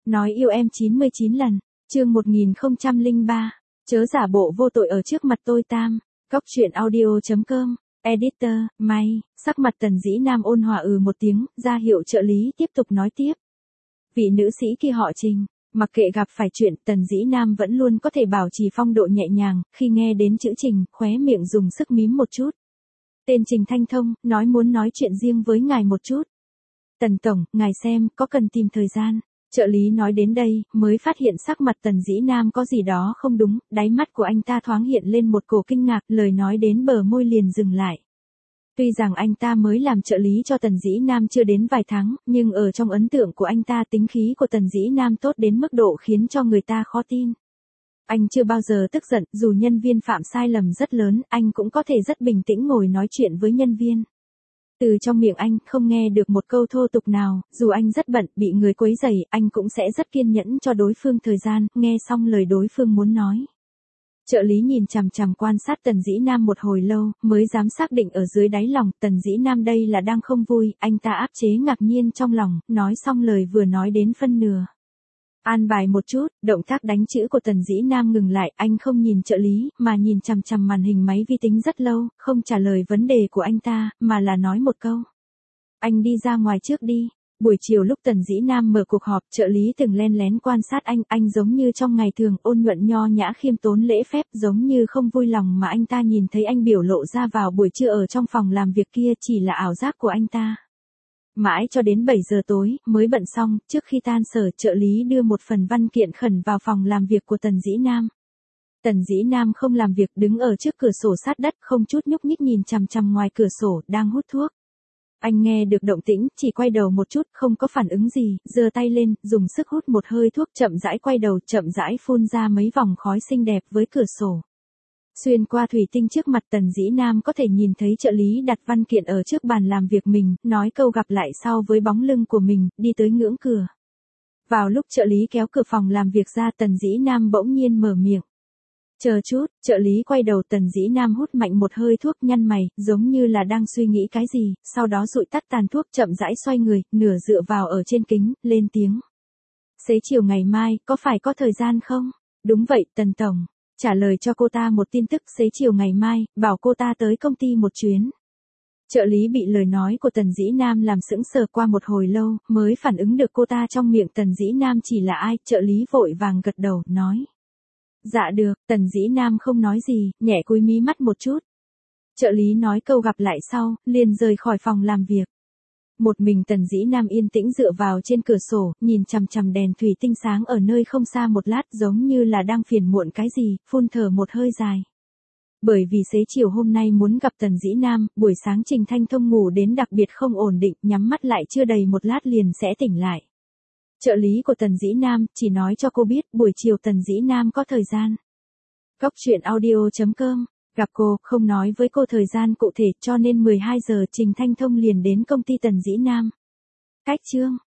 Nói yêu em 99 lần. Chương 1003. Chớ giả bộ vô tội ở trước mặt tôi Tam. Cóc truyện audio.com. Editor, May. Sắc mặt Tần Dĩ Nam ôn hòa một tiếng, ra hiệu trợ lý tiếp tục nói tiếp. Vị nữ sĩ kia họ Trình. Mặc kệ gặp phải chuyện, Tần Dĩ Nam vẫn luôn có thể bảo trì phong độ nhẹ nhàng, khi nghe đến chữ Trình, khóe miệng dùng sức mím một chút. Tên Trình Thanh Thông, muốn nói chuyện riêng với ngài một chút. Tần Tổng, ngài xem, có cần tìm thời gian. Trợ lý nói đến đây, mới phát hiện sắc mặt Tần Dĩ Nam có gì đó không đúng, đáy mắt của anh ta thoáng hiện lên một cổ kinh ngạc, lời nói đến bờ môi liền dừng lại. Tuy rằng anh ta mới làm trợ lý cho Tần Dĩ Nam chưa đến vài tháng, nhưng ở trong ấn tượng của anh ta tính khí của Tần Dĩ Nam tốt đến mức độ khiến cho người ta khó tin. Anh chưa bao giờ tức giận, dù nhân viên phạm sai lầm rất lớn, anh cũng có thể rất bình tĩnh ngồi nói chuyện với nhân viên. Từ trong miệng anh không nghe được một câu thô tục nào, dù anh rất bận, bị người quấy rầy, anh cũng sẽ rất kiên nhẫn cho đối phương thời gian, nghe xong lời đối phương muốn nói. Trợ lý nhìn chằm chằm quan sát Tần Dĩ Nam một hồi lâu, mới dám xác định ở dưới đáy lòng, Tần Dĩ Nam đây là đang không vui, anh ta áp chế ngạc nhiên trong lòng, nói xong lời vừa nói đến phân nửa. An bài một chút, động tác đánh chữ của Tần Dĩ Nam ngừng lại, anh không nhìn trợ lý, mà nhìn chằm chằm màn hình máy vi tính rất lâu, không trả lời vấn đề của anh ta, mà là nói một câu. Anh đi ra ngoài trước đi. Buổi chiều lúc Tần Dĩ Nam mở cuộc họp, trợ lý từng len lén quan sát anh giống như trong ngày thường ôn nhuận nho nhã khiêm tốn lễ phép, giống như không vui lòng mà anh ta nhìn thấy anh biểu lộ ra vào buổi trưa ở trong phòng làm việc kia chỉ là ảo giác của anh ta. Mãi cho đến 7 giờ tối, mới bận xong, trước khi tan sở trợ lý đưa một phần văn kiện khẩn vào phòng làm việc của Tần Dĩ Nam. Tần Dĩ Nam không làm việc, đứng ở trước cửa sổ sát đất, không chút nhúc nhích nhìn chằm chằm ngoài cửa sổ, đang hút thuốc. Anh nghe được động tĩnh, chỉ quay đầu một chút, không có phản ứng gì, giơ tay lên, dùng sức hút một hơi thuốc, chậm rãi quay đầu, chậm rãi phun ra mấy vòng khói xinh đẹp với cửa sổ. Xuyên qua thủy tinh trước mặt Tần Dĩ Nam có thể nhìn thấy trợ lý đặt văn kiện ở trước bàn làm việc mình, nói câu gặp lại sau với bóng lưng của mình, đi tới ngưỡng cửa. Vào lúc trợ lý kéo cửa phòng làm việc ra, Tần Dĩ Nam bỗng nhiên mở miệng. Chờ chút, trợ lý quay đầu, Tần Dĩ Nam hút mạnh một hơi thuốc, nhăn mày, giống như là đang suy nghĩ cái gì, sau đó dụi tắt tàn thuốc, chậm rãi xoay người, nửa dựa vào ở trên kính, lên tiếng. Xế chiều ngày mai, có phải có thời gian không? Đúng vậy, Tần Tổng. Trả lời cho cô ta một tin tức, xế chiều ngày mai, bảo cô ta tới công ty một chuyến. Trợ lý bị lời nói của Tần Dĩ Nam làm sững sờ, qua một hồi lâu, mới phản ứng được cô ta trong miệng Tần Dĩ Nam chỉ là ai, trợ lý vội vàng gật đầu, nói. Dạ được, Tần Dĩ Nam không nói gì, nhẹ cúi mí mắt một chút. Trợ lý nói câu gặp lại sau, liền rời khỏi phòng làm việc. Một mình Tần Dĩ Nam yên tĩnh dựa vào trên cửa sổ, nhìn chằm chằm đèn thủy tinh sáng ở nơi không xa một lát, giống như là đang phiền muộn cái gì, phun thở một hơi dài. Bởi vì xế chiều hôm nay muốn gặp Tần Dĩ Nam, buổi sáng Trình Thanh Thông ngủ đến đặc biệt không ổn định, nhắm mắt lại chưa đầy một lát liền sẽ tỉnh lại. Trợ lý của Tần Dĩ Nam chỉ nói cho cô biết buổi chiều Tần Dĩ Nam có thời gian. Cóc truyện audio.com. Gặp cô, không nói với cô thời gian cụ thể, cho nên 12 giờ Trình Thanh Thông liền đến công ty Tần Dĩ Nam. Cách chương.